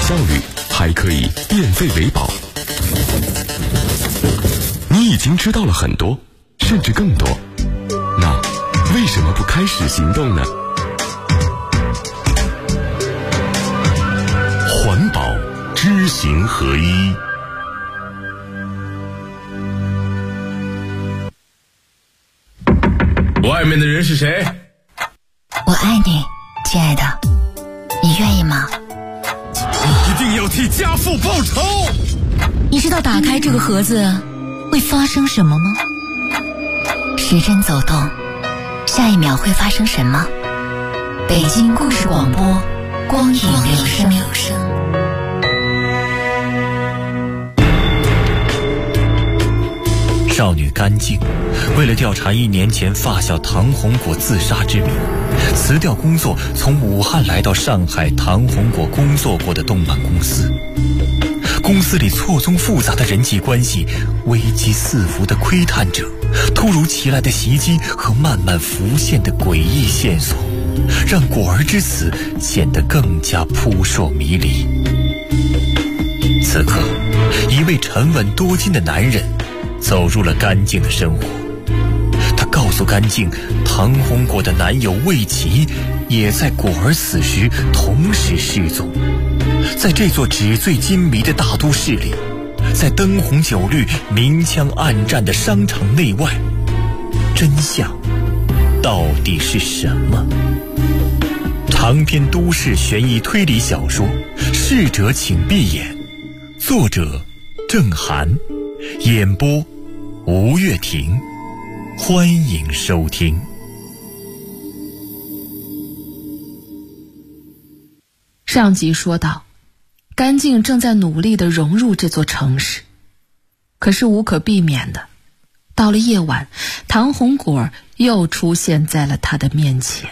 效率，还可以变废为宝。你已经知道了很多，甚至更多，那为什么不开始行动呢？环保知行合一。 外面的人是谁？ 我爱你，亲爱的，你愿意吗？ 你一定要替家父报仇！ 你知道打开这个盒子会发生什么吗？时针走动，下一秒会发生什么？北京故事广播，光影留声。 少女甘静为了调查1年前发小唐红果自杀之谜，辞掉工作，从武汉来到上海唐红果工作过的动漫公司。公司里错综复杂的人际关系，危机四伏的窥探者，突如其来的袭击和慢慢浮现的诡异线索，让果儿之死显得更加扑朔迷离。此刻，一位沉稳多金的男人走入了甘静的生活。他告诉甘静，唐红果的男友魏琪也在果儿死时同时失踪。在这座纸醉金迷的大都市里，在灯红酒绿、明枪暗战的商场内外，真相到底是什么？长篇都市悬疑推理小说《逝者请闭眼》，作者郑涵，演播吴月婷，欢迎收听。 上集说到，甘静正在努力地融入这座城市，可是无可避免的，到了夜晚，唐红果又出现在了他的面前。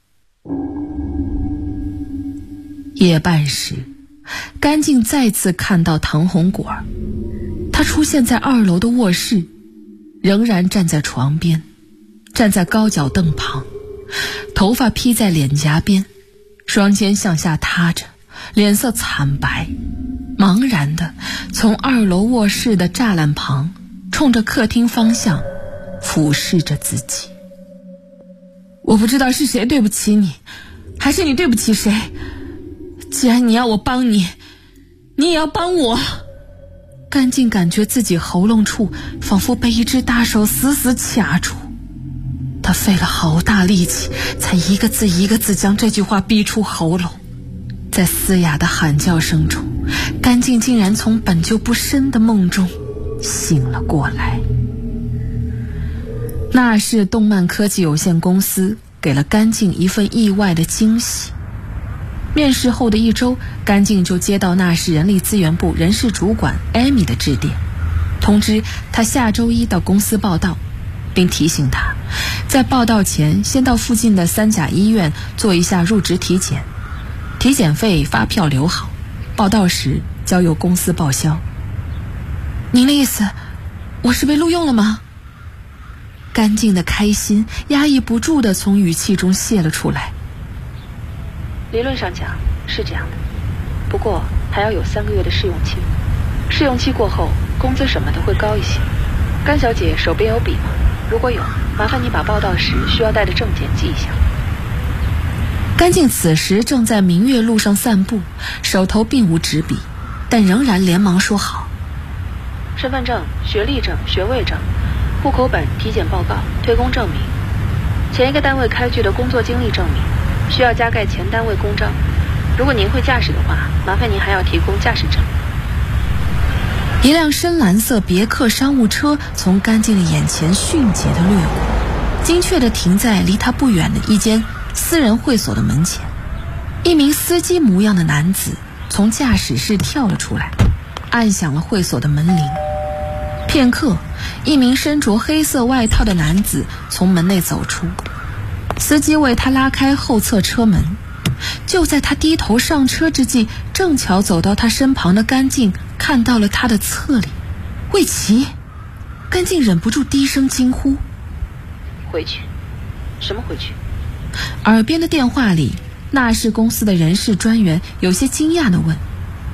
夜半时，甘静再次看到唐红果，他出现在2楼的卧室，仍然站在床边，站在高脚凳旁，头发披在脸颊边，双肩向下塌着，脸色惨白，茫然地从2楼卧室的栅栏旁冲着客厅方向俯视着自己。我不知道是谁对不起你，还是你对不起谁，既然你要我帮你，你也要帮我。甘静感觉自己喉咙处仿佛被一只大手死死卡住，他费了好大力气，才一个字一个字将这句话逼出喉咙。在嘶哑的喊叫声中，甘静竟然从本就不深的梦中醒了过来。那是动漫科技有限公司给了甘静一份意外的惊喜。面试后的1周，甘静就接到那市人力资源部人事主管艾米的致电，通知他下周1到公司报到，并提醒他在报到前先到附近的3甲医院做一下入职体检，体检费发票留好，报到时交由公司报销。您的意思，我是被录用了吗？甘静的开心压抑不住地从语气中泄了出来。 理论上讲是这样的，不过还要有3个月的试用期，试用期过后工资什么的会高一些。甘小姐手边有笔吗？如果有，麻烦你把报到时需要带的证件记一下。 甘静此时正在明月路上散步，手头并无纸笔，但仍然连忙说好。 身份证、学历证、学位证、户口本、体检报告、退工证明，前一个单位开具的工作经历证明，需要加盖前单位公章。如果您会驾驶的话，麻烦您还要提供驾驶证。 一辆深蓝色别克商务车从甘静的眼前迅捷地掠过，精确地停在离他不远的一间私人会所的门前。一名司机模样的男子从驾驶室跳了出来，按响了会所的门铃。片刻，一名身着黑色外套的男子从门内走出，司机为他拉开后侧车门。就在他低头上车之际，正巧走到他身旁的甘静看到了他的侧脸。魏琪！甘静忍不住低声惊呼。 回去？什么回去？ 耳边的电话里，那市公司的人事专员有些惊讶地问。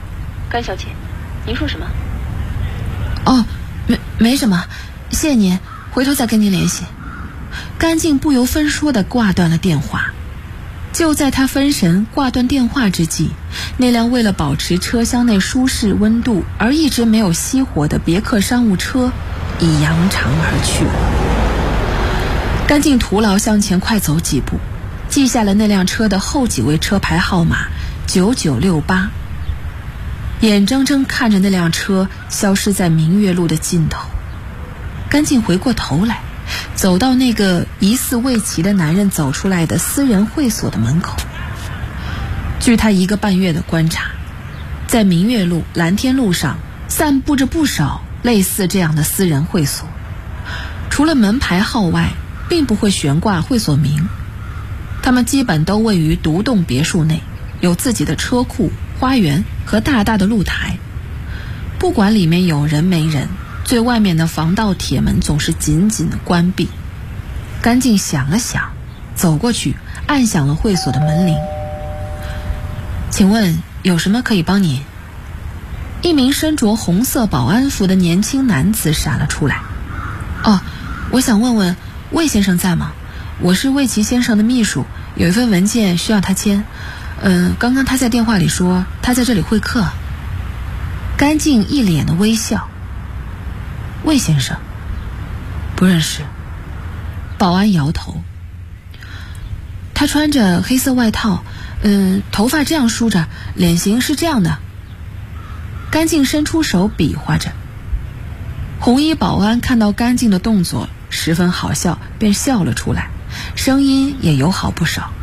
甘小姐，您说什么？ 哦，没什么，谢谢您，回头再跟您联系。甘静不由分说地挂断了电话。就在他分神挂断电话之际，那辆为了保持车厢内舒适温度而一直没有熄火的别克商务车已扬长而去了。甘静徒劳向前快走几步，记下了那辆车的后几位车牌号码9968，眼睁睁看着那辆车消失在明月路的尽头。甘静回过头来，走到那个疑似魏琪的男人走出来的私人会所的门口。据他1个半月的观察，在明月路、蓝天路上散布着不少类似这样的私人会所，除了门牌号外，并不会悬挂会所名。他们基本都位于独栋别墅内，有自己的车库、花园和大大的露台。不管里面有人没人，最外面的防盗铁门总是紧紧地关闭。甘静想了想，走过去按响了会所的门铃。请问有什么可以帮您？一名身着红色保安服的年轻男子闪了出来。哦，我想问问魏先生在吗？我是魏琪先生的秘书，有一份文件需要他签。刚刚他在电话里说他在这里会客。甘静一脸的微笑。魏先生不认识。保安摇头。他穿着黑色外套，头发这样梳着，脸型是这样的。甘静伸出手比划着。红衣保安看到甘静的动作十分好笑，便笑了出来，声音也友好不少。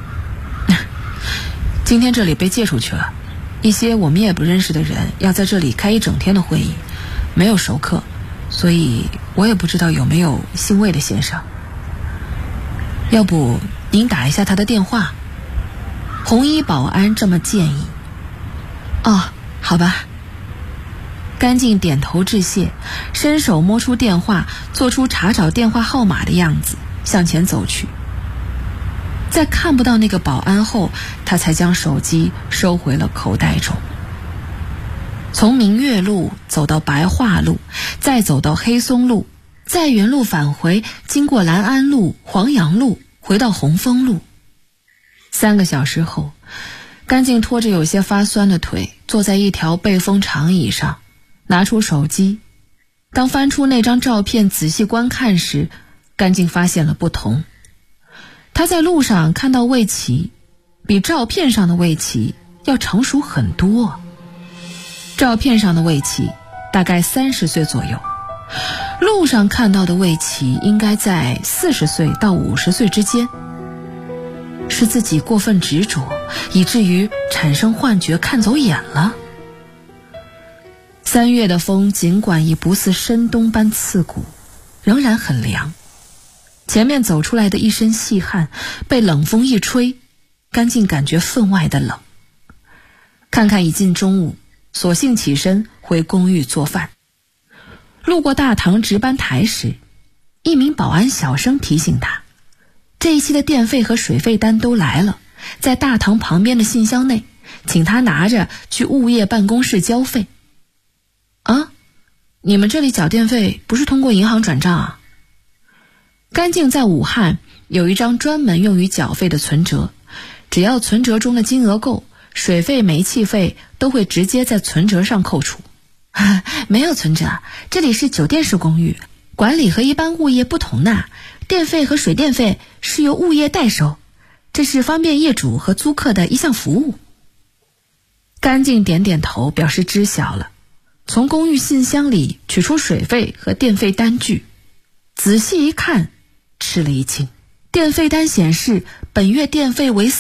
今天这里被借出去了，一些我们也不认识的人要在这里开一整天的会议，没有熟客，所以我也不知道有没有姓魏的先生。要不您打一下他的电话？红衣保安这么建议。哦，好吧。甘静点头致谢，伸手摸出电话，做出查找电话号码的样子，向前走去。在看不到那个保安后，他才将手机收回了口袋中。从明月路走到白桦路，再走到黑松路，再原路返回，经过兰安路、黄杨路，回到红枫路。3个小时后，甘静拖着有些发酸的腿，坐在一条背风长椅上，拿出手机。当翻出那张照片仔细观看时，甘静发现了不同。他在路上看到魏琪，比照片上的魏琪要成熟很多。照片上的魏琪大概30岁左右，路上看到的魏琪应该在40岁到50岁之间。是自己过分执着，以至于产生幻觉，看走眼了。3月的风尽管已不似深冬般刺骨，仍然很凉。前面走出来的一身细汗被冷风一吹，甘静感觉分外的冷。看看已近中午，索性起身回公寓做饭。路过大堂值班台时，一名保安小声提醒他，这一期的电费和水费单都来了，在大堂旁边的信箱内，请他拿着去物业办公室交费。啊，你们这里缴电费不是通过银行转账啊？甘静在武汉有一张专门用于缴费的存折，只要存折中的金额够，水费、煤气费都会直接在存折上扣除。没有存折，这里是酒店式公寓，管理和一般物业不同的，电费和水电费是由物业代收，这是方便业主和租客的一项服务。甘静点点头表示知晓了，从公寓信箱里取出水费和电费单据，仔细一看，吃了一惊。电费单显示本月电费为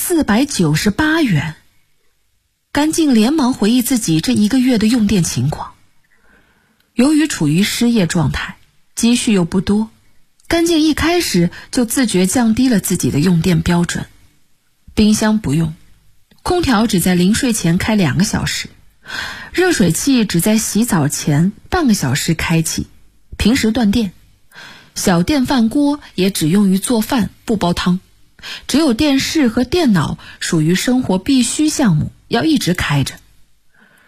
498元。甘静连忙回忆自己这1个月的用电情况。由于处于失业状态，积蓄又不多，甘静一开始就自觉降低了自己的用电标准。冰箱不用，空调只在临睡前开2个小时，热水器只在洗澡前半个小时开启，平时断电。小电饭锅也只用于做饭，不煲汤。只有电视和电脑属于生活必须项目，要一直开着。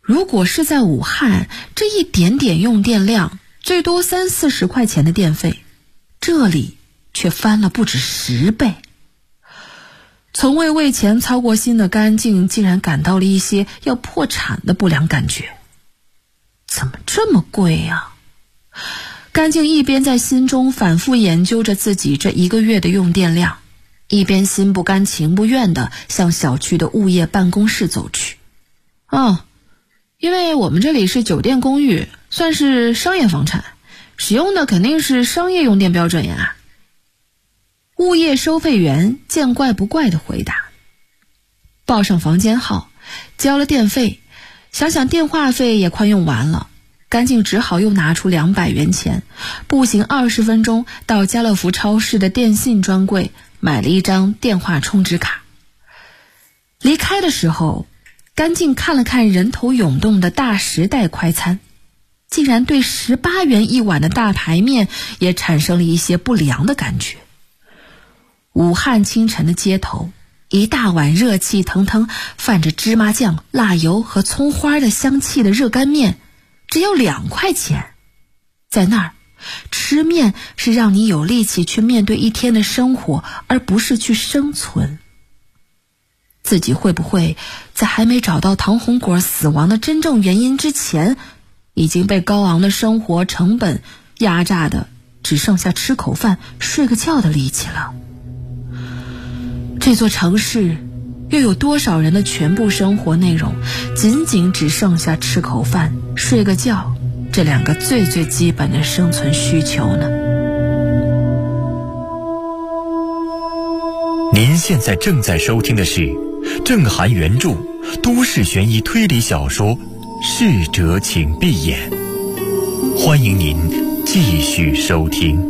如果是在武汉，这一点点用电量，最多30-40块钱的电费，这里却翻了不止10倍。从未为钱操过心的甘静竟然感到了一些要破产的不良感觉。怎么这么贵啊？甘静一边在心中反复研究着自己这1个月的用电量，一边心不甘情不愿地向小区的物业办公室走去。因为我们这里是酒店公寓，算是商业房产，使用的肯定是商业用电标准呀。物业收费员见怪不怪地回答。报上房间号，交了电费，想想电话费也快用完了，甘静只好又拿出200元钱，步行20分钟到家乐福超市的电信专柜买了一张电话充值卡。离开的时候，甘静看了看人头涌动的大时代快餐，竟然对18元一碗的大排面也产生了一些不良的感觉。武汉清晨的街头，一大碗热气腾腾泛着芝麻酱、辣油和葱花的香气的热干面只有2块钱。在那儿吃面是让你有力气去面对一天的生活，而不是去生存。自己会不会在还没找到唐红果死亡的真正原因之前，已经被高昂的生活成本压榨的只剩下吃口饭睡个觉的力气了？这座城市又有多少人的全部生活内容仅仅只剩下吃口饭睡个觉这2个最基本的生存需求呢？ 您现在正在收听的是郑涵原著都市悬疑推理小说《逝者请闭眼》，欢迎您继续收听。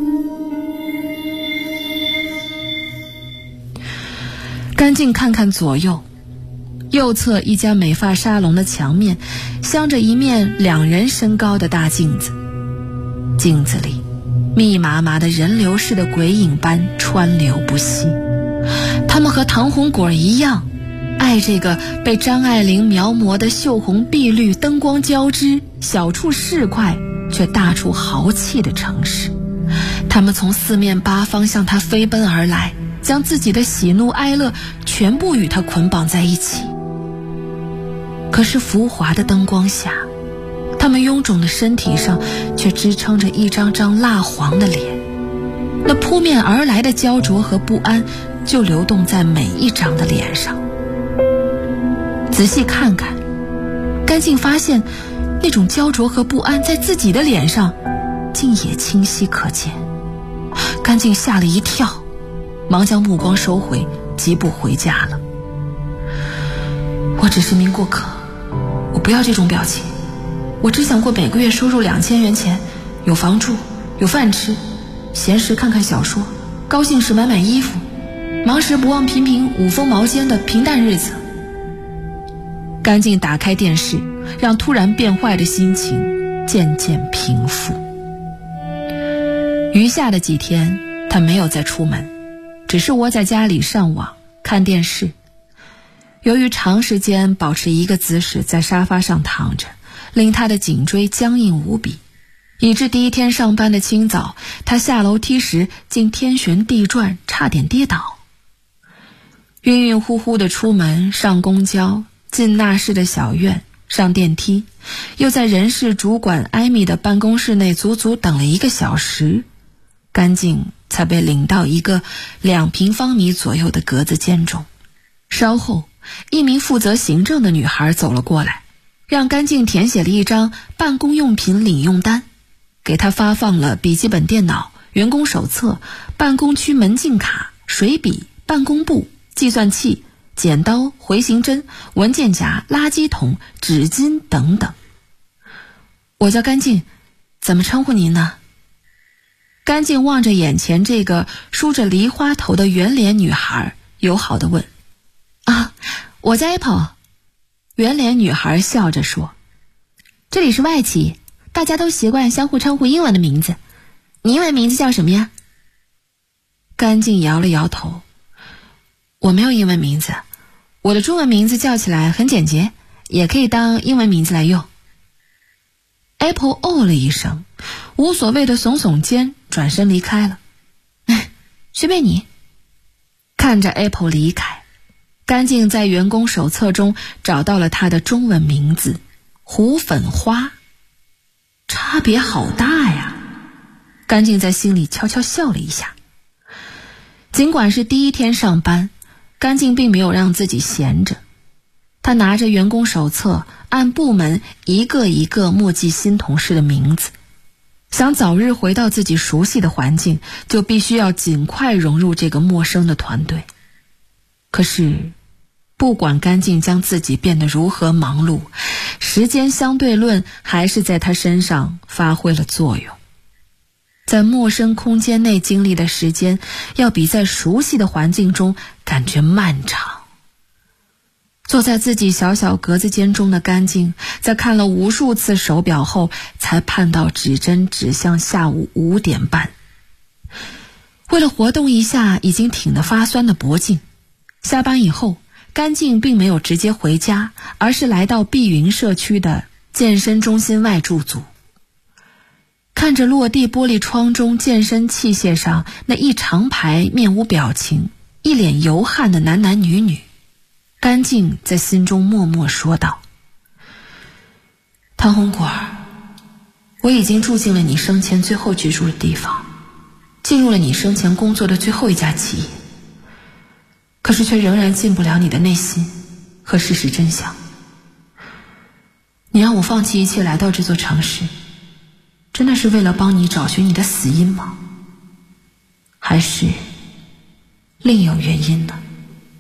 甘静看看左右，右侧一家美发沙龙的墙面镶着一面2人身高的大镜子，镜子里密麻麻的人流似的鬼影般川流不息。他们和唐红果一样，爱这个被张爱玲描摹的秀红碧绿灯光交织、小处市侩却大处豪气的城市。他们从4面8方向他飞奔而来，将自己的喜怒哀乐全部与他捆绑在一起。可是浮华的灯光下，他们臃肿的身体上却支撑着一张张蜡黄的脸，那扑面而来的焦灼和不安就流动在每一张的脸上。仔细看看，甘静发现那种焦灼和不安在自己的脸上竟也清晰可见。甘静吓了一跳，忙将目光收回，疾步回家了。我只是名过客，我不要这种表情，我只想过每个月收入2000元钱，有房住，有饭吃，闲时看看小说，高兴时买买衣服，忙时不忘品品五丰毛尖的平淡日子。甘静打开电视，让突然变坏的心情渐渐平复。余下的几天他没有再出门，只是窝在家里上网看电视。由于长时间保持一个姿势在沙发上躺着，令他的颈椎僵硬无比，以致第一天上班的清早，他下楼梯时竟天旋地转，差点跌倒。晕晕乎乎地出门，上公交，进纳室的小院，上电梯，又在人事主管艾米的办公室内足足等了1个小时，甘静才被领到一个2平方米左右的格子间中。稍后，一名负责行政的女孩走了过来，让甘静填写了一张办公用品领用单，给她发放了笔记本电脑、员工手册、办公区门禁卡、水笔、办公簿、计算器、剪刀、回形针、文件夹、垃圾桶、纸巾等等。我叫甘静，怎么称呼您呢？甘静望着眼前这个梳着梨花头的圆脸女孩，友好地问：我叫 Apple。 圆脸女孩笑着说：这里是外企，大家都习惯相互称呼英文的名字，你英文名字叫什么呀？甘静摇了摇头：我没有英文名字，我的中文名字叫起来很简洁， 也可以当英文名字来用。Apple 哦了一声，无所谓的耸耸肩，转身离开了。随便你。看着 Apple 离开，甘静在员工手册中找到了他的中文名字胡粉花，差别好大呀。甘静在心里悄悄笑了一下。尽管是第一天上班，甘静并没有让自己闲着。他拿着员工手册，按部门一个一个默记新同事的名字。想早日回到自己熟悉的环境，就必须要尽快融入这个陌生的团队。可是不管甘静将自己变得如何忙碌，时间相对论还是在他身上发挥了作用。在陌生空间内经历的时间，要比在熟悉的环境中感觉漫长。坐在自己小小格子间中的甘静，在看了无数次手表后，才盼到指针指向下午5点半。为了活动一下已经挺得发酸的脖颈，下班以后，甘静并没有直接回家，而是来到碧云社区的健身中心外驻足。看着落地玻璃窗中健身器械上那一长排面无表情、一脸油汗的男男女女，甘静在心中默默说道：唐红果儿，我已经住进了你生前最后居住的地方，进入了你生前工作的最后一家企业，可是却仍然进不了你的内心和事实真相。你让我放弃一切来到这座城市，真的是为了帮你找寻你的死因吗？还是另有原因呢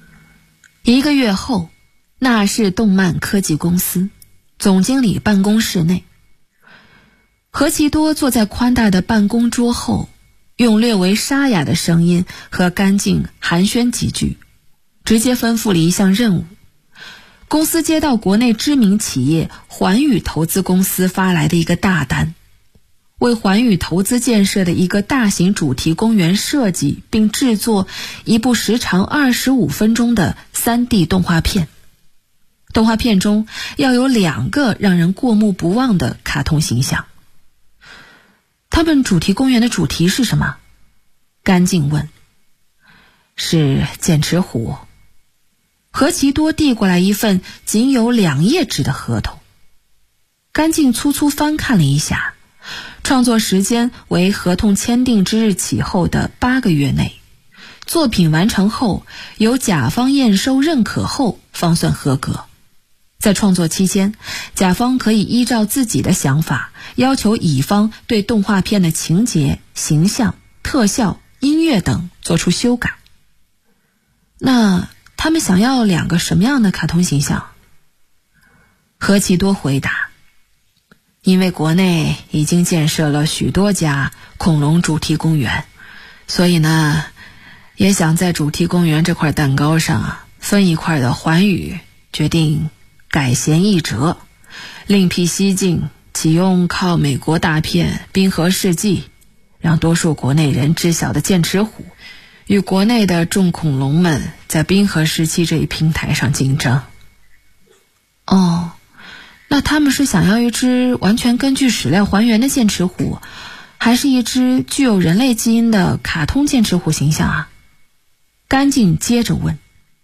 ？1个月后，纳氏动漫科技公司总经理办公室内，何其多坐在宽大的办公桌后，用略为沙哑的声音和甘静寒暄几句，直接吩咐了一项任务。公司接到国内知名企业环宇投资公司发来的一个大单，为环宇投资建设的一个大型主题公园设计并制作一部时长25分钟的 3D 动画片。动画片中要有2个让人过目不忘的卡通形象。他们主题公园的主题是什么？甘静问。是剑齿虎。何其多递过来一份仅有2页纸的合同。甘静粗粗翻看了一下，创作时间为合同签订之日起后的8个月内，作品完成后由甲方验收认可后方算合格。在创作期间，甲方可以依照自己的想法，要求乙方对动画片的情节、形象、特效、音乐等做出修改。那他们想要2个什么样的卡通形象？何其多回答：因为国内已经建设了许多家恐龙主题公园，所以呢，也想在主题公园这块蛋糕上分一块的环宇决定改弦易辙，另辟蹊径，启用靠美国大片《冰河世纪》让多数国内人知晓的剑齿虎与国内的众恐龙们在冰河时期这一平台上竞争。哦，那他们是想要一只完全根据史料还原的剑齿虎，还是一只具有人类基因的卡通剑齿虎形象啊？甘静接着问。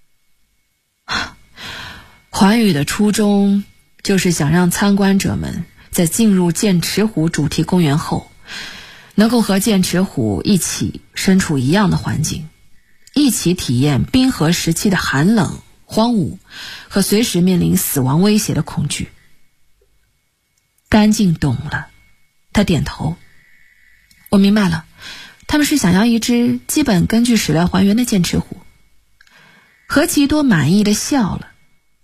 环宇的初衷就是想让参观者们在进入剑齿虎主题公园后，能够和剑齿虎一起身处一样的环境，一起体验冰河时期的寒冷、荒芜和随时面临死亡威胁的恐惧。甘静懂了，他点头。我明白了，他们是想要一只基本根据史料还原的剑齿虎。何其多满意的笑了。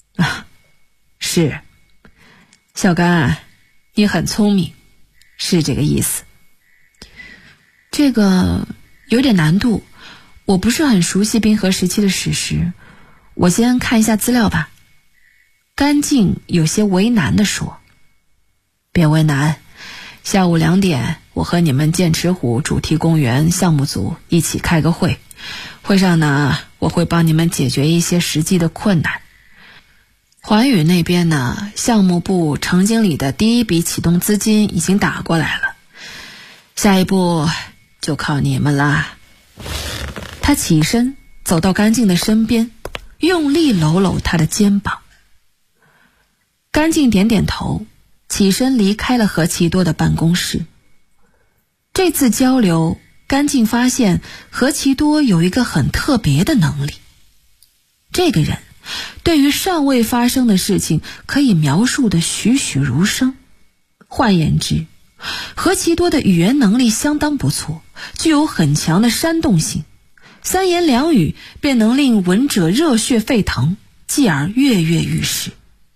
是，小甘，你很聪明，是这个意思。这个有点难度，我不是很熟悉冰河时期的史实，我先看一下资料吧。甘静有些为难地说。别为难，下午2点我和你们剑齿虎主题公园项目组一起开个会，会上呢，我会帮你们解决一些实际的困难。 环宇那边呢，项目部程经理的第一笔启动资金已经打过来了，下一步就靠你们啦。他起身走到甘静的身边，用力搂搂她的肩膀。甘静点点头，起身离开了何其多的办公室。这次交流，甘静发现何其多有一个很特别的能力。这个人对于尚未发生的事情可以描述得栩栩如生。换言之，何其多的语言能力相当不错，具有很强的煽动性，三言两语便能令闻者热血沸腾，继而跃跃欲试。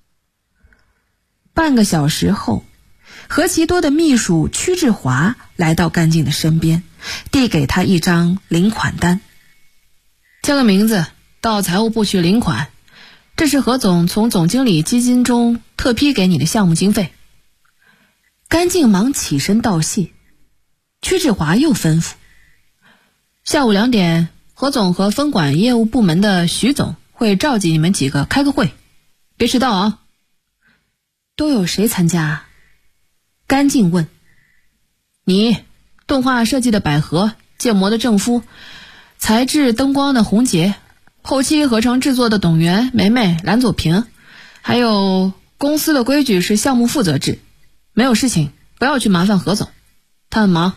半个小时后，何其多的秘书屈志华来到甘静的身边，递给他一张领款单。签个名字，到财务部去领款，这是何总从总经理基金中特批给你的项目经费。甘静忙起身道谢。屈志华又吩咐，下午2点，何总和分管业务部门的徐总会召集你们几个开个会，别迟到啊。都有谁参加？甘静问。你，动画设计的百合，建模的郑夫，材质灯光的洪杰，后期合成制作的董源、梅梅、蓝佐平，还有公司的规矩是项目负责制，没有事情不要去麻烦何总，他很忙。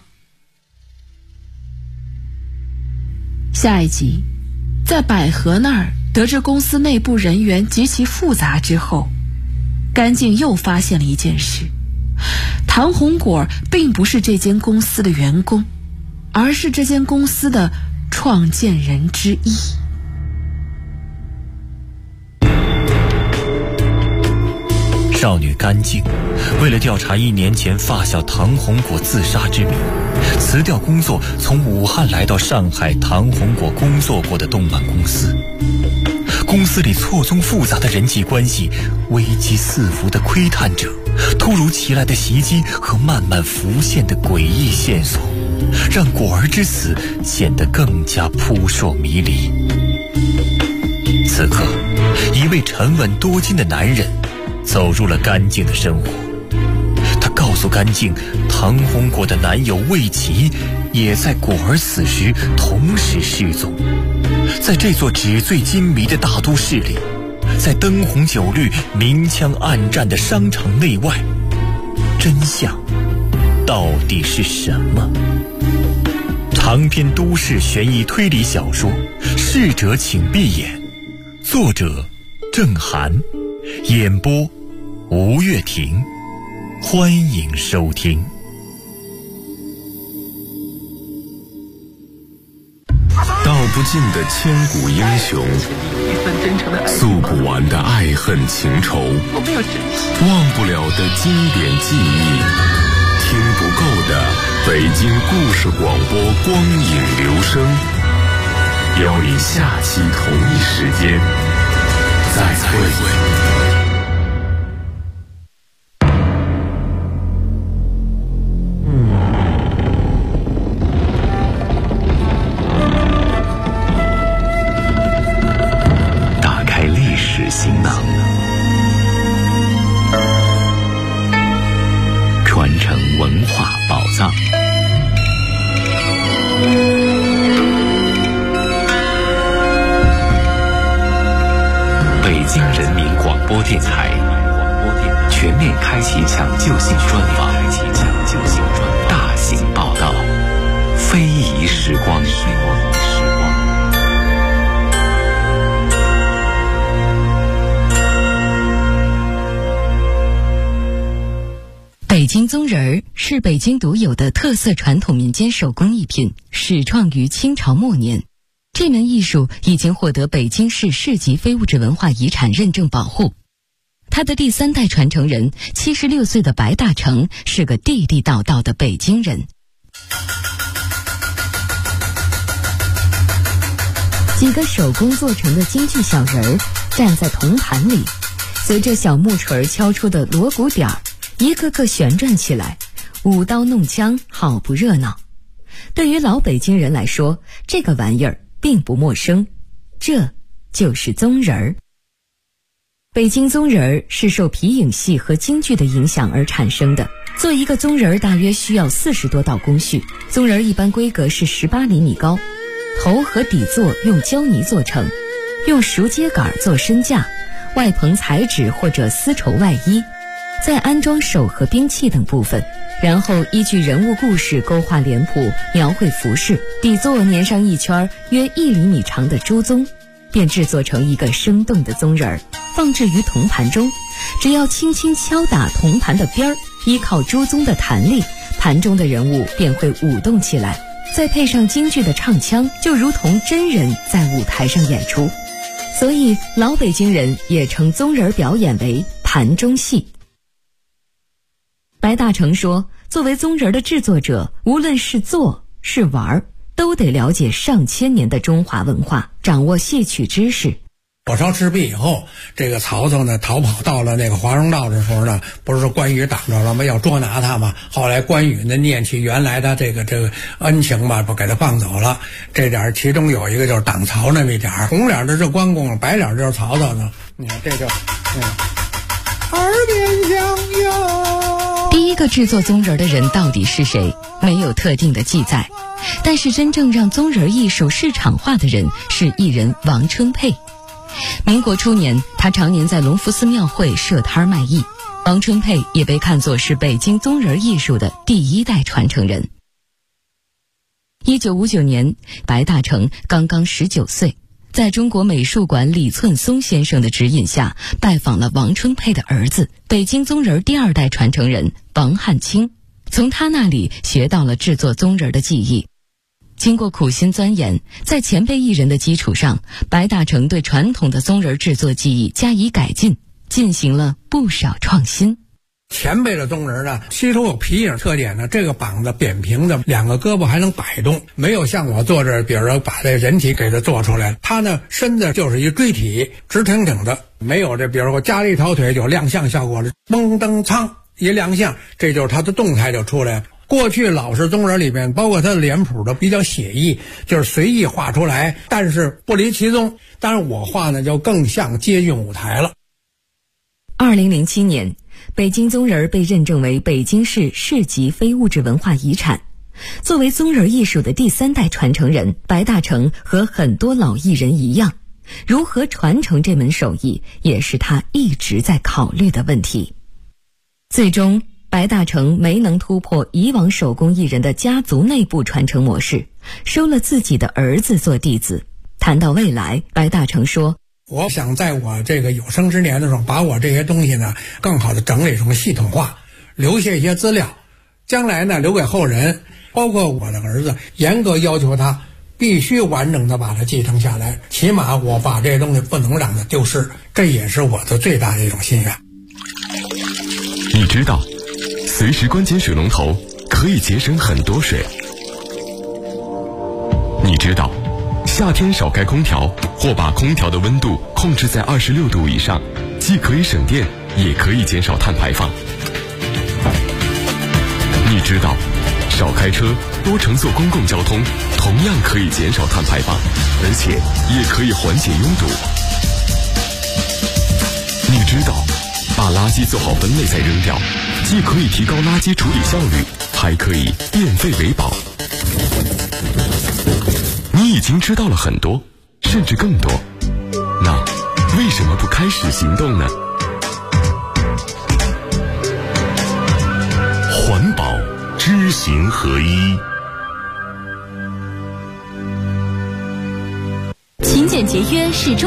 下一集，在百合那儿得知公司内部人员极其复杂之后，甘静又发现了一件事，唐红果并不是这间公司的员工，而是这间公司的创建人之一。 少女甘静为了调查1年前发小唐红果自杀之谜，辞掉工作，从武汉来到上海唐红果工作过的动漫公司。公司里错综复杂的人际关系，危机四伏的窥探者，突如其来的袭击和慢慢浮现的诡异线索，让果儿之死显得更加扑朔迷离。此刻，一位沉稳多金的男人走入了甘静的生活。他告诉甘静，唐红果的男友魏琪也在果儿死时同时失踪。在这座纸醉金迷的大都市里，在灯红酒绿、明枪暗战的商场内外，真相到底是什么？长篇都市悬疑推理小说《逝者请闭眼》，作者郑涵，演播吴月婷，欢迎收听。 道不尽的千古英雄，诉不完的爱恨情仇，忘不了的经典记忆，听不够的北京故事广播光影留声，邀你下期同一时间再会。 行囊，传承文化宝藏。北京人民广播电台全面开启抢救性专访，大型报道，非遗时光。 北京宗人是北京独有的特色传统民间手工艺品，始创于清朝末年。这门艺术已经获得北京市市级非物质文化遗产认证保护。他的第3代传承人76岁的白大成是个地地道道的北京人。几个手工做成的京剧小人儿站在铜盘里，随着小木锤敲出的锣鼓点儿，一个个旋转起来，舞刀弄枪，好不热闹。对于老北京人来说，这个玩意儿并不陌生，这就是宗人儿。 北京宗人是受皮影戏和京剧的影响而产生的。做一个宗人大约需要40多道工序，宗人一般规格是18厘米高，头和底座用胶泥做成，用熟秸秆做身架，外棚彩纸或者丝绸外衣，再安装手和兵器等部分，然后依据人物故事勾画脸谱，描绘服饰，底座粘上一圈约1厘米长的朱宗，便制作成一个生动的宗人，放置于铜盘中。只要轻轻敲打铜盘的边儿，依靠朱宗的弹力，盘中的人物便会舞动起来，再配上京剧的唱腔，就如同真人在舞台上演出。所以老北京人也称宗人表演为盘中戏。白大成说，作为宗人的制作者，无论是做是玩，都得了解上千年的中华文化，掌握戏曲知识。 火烧赤壁以后，这个曹操呢逃跑到了那个华容道的时候呢，不是说关羽挡着了吗？要捉拿他嘛。后来关羽呢念起原来的这个恩情嘛，不给他放走了。这点其中有一个就是挡曹那么一点，红脸的是关公，白脸就是曹操呢。你看这就耳边响哟。 第一个制作宗人的人到底是谁？没有特定的记载。但是真正让宗人艺术市场化的人是艺人王春佩。民国初年，他常年在隆福寺庙会设摊卖艺。王春佩也被看作是北京宗人艺术的第1代传承人。1959年，白大成刚刚19岁，在中国美术馆李寸松先生的指引下，拜访了王春佩的儿子，北京宗人第2代传承人王汉卿，从他那里学到了制作宗人的技艺。经过苦心钻研，在前辈艺人的基础上，白大成对传统的宗人制作技艺加以改进，进行了不少创新。 前辈的宗人呢，其中有皮影特点呢，这个膀子扁平的，2个胳膊还能摆动，没有像我做这，比如说把这人体给它做出来，他呢身子就是一锥体，直挺挺的，没有这比如说加了一条腿就亮相效果了，嘣噔噌一亮相，这就是他的动态就出来了。过去老式宗人里面，包括他的脸谱都比较写意，就是随意画出来，但是不离其宗。当然我画呢就更像接近舞台了。 2007年，北京宗人被认证为北京市市级非物质文化遗产。作为宗人艺术的第3代传承人，白大成和很多老艺人一样，如何传承这门手艺，也是他一直在考虑的问题。最终白大成没能突破以往手工艺人的家族内部传承模式，收了自己的儿子做弟子。谈到未来，白大成说， 我想在我这个有生之年的时候，把我这些东西呢更好的整理成系统化，留下一些资料，将来呢留给后人，包括我的儿子，严格要求他必须完整的把它继承下来，起码我把这些东西不能让它丢失，这也是我的最大的一种心愿。 你知道随时关紧水龙头可以节省很多水。你知道夏天少开空调或把空调的温度控制在26度以上，既可以省电也可以减少碳排放。你知道少开车多乘坐公共交通同样可以减少碳排放，而且也可以缓解拥堵。你知道把垃圾做好分类再扔掉，既可以提高垃圾处理效率，还可以变废为宝。你已经知道了很多，甚至更多，那为什么不开始行动呢？环保知行合一， 勤俭节约是